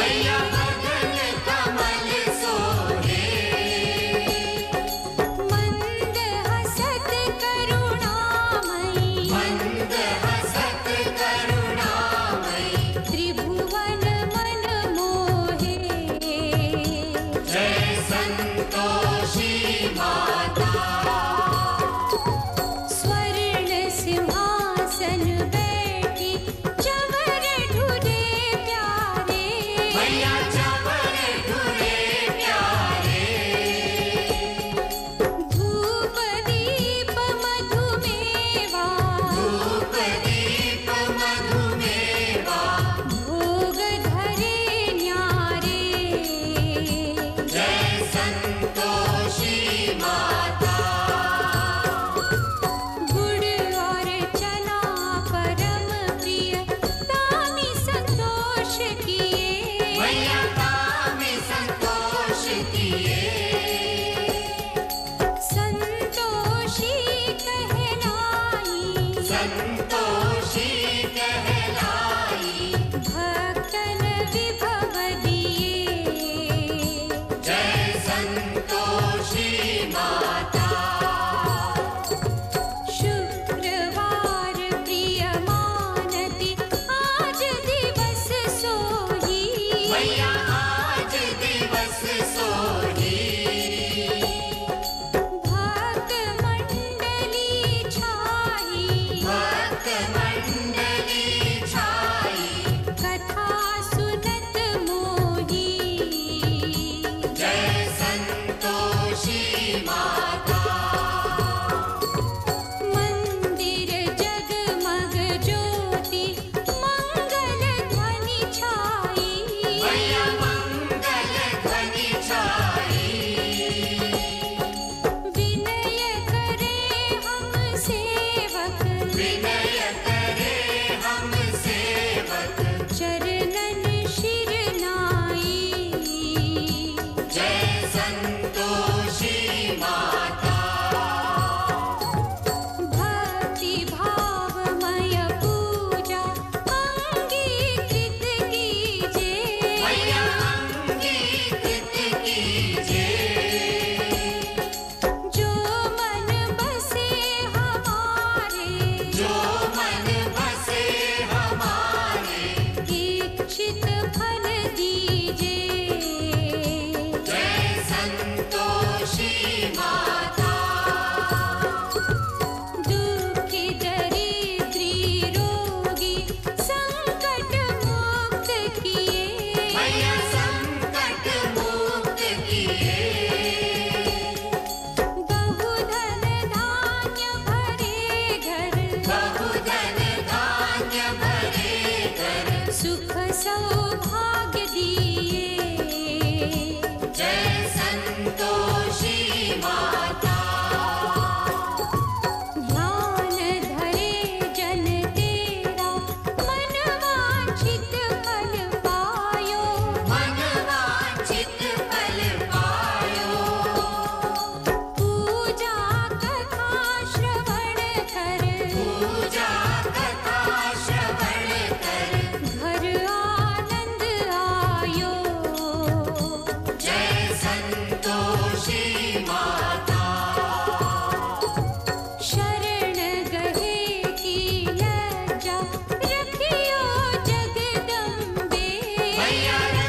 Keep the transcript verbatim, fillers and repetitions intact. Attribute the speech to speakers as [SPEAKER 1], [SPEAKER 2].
[SPEAKER 1] मैया बदन कमल सोहे।
[SPEAKER 2] मंद हसत करुणामयी,
[SPEAKER 1] मंद हसत करुणामयी,
[SPEAKER 2] त्रिभुवन मन मोहे।
[SPEAKER 1] जय संतोषी माता।
[SPEAKER 2] स्वर्ण सिंहासन बैठी चवर ढूंढे प्यारे।
[SPEAKER 1] मैया चवर ढूंढे प्यारे।
[SPEAKER 2] धूप दीप मधुमेवा,
[SPEAKER 1] धूप दीप मधुमेवा,
[SPEAKER 2] भोग धरे न्यारे।
[SPEAKER 1] जय संतोषी माता।
[SPEAKER 2] गुड़ और चना परम प्रिय, तामी संतोष किए।
[SPEAKER 1] मैया तामी संतोष किए।
[SPEAKER 2] संतोषी कहलाई,
[SPEAKER 1] संतोषी कहलाई,
[SPEAKER 2] भक्तन विभव दिए।
[SPEAKER 1] जय संतोषी माता।
[SPEAKER 2] शुक्रवार प्रिय मानती, आज दिवस सोही।
[SPEAKER 1] मैया आज दिवस सोही।
[SPEAKER 2] भक्त मंडली छाई,
[SPEAKER 1] भक्त मंडली छाई,
[SPEAKER 2] कथा सुनत मोही।
[SPEAKER 1] जय संतोषी माता।
[SPEAKER 2] मंदिर जगमग ज्योति, मंगल ध्वनि छाई।
[SPEAKER 1] मैया मंगल ध्वनि छाई।
[SPEAKER 2] विनय करे हम सेवक,
[SPEAKER 1] विनय करे हम सेवक,
[SPEAKER 2] चरणन शिर नाई।
[SPEAKER 1] जय संतोषी माता।
[SPEAKER 2] भक्ति भावमय पूजा अंगीकृत कीजे।
[SPEAKER 1] मैया अंगीकृत कीजे।
[SPEAKER 2] जो मन बसे हमारे,
[SPEAKER 1] जो मन बसे हमारे,
[SPEAKER 2] इच्छित फल दीजे।
[SPEAKER 1] जय संतोषी माता।
[SPEAKER 2] दुखी दरिद्री रोगी संकट मुक्त किए।
[SPEAKER 1] मैया संकट मुक्त किए।
[SPEAKER 2] बहुधन धान्य भरे घर,
[SPEAKER 1] बहुधन धान्य भरे घर,
[SPEAKER 2] सुख सौभाग्य दिए।
[SPEAKER 1] जय संतोषी माता।
[SPEAKER 2] ध्यान धरे जन तेरा, मन वांछित फल पायो।
[SPEAKER 1] मन वांछित फल पायो।
[SPEAKER 2] पूजा कथा श्रवण कर,
[SPEAKER 1] पूजा कथा श्रवण कर,
[SPEAKER 2] घर आनंद आयो।
[SPEAKER 1] जय संतोषी माता।
[SPEAKER 2] शरण गहे की लज्जा रखियो जगदम्बे।
[SPEAKER 1] मैया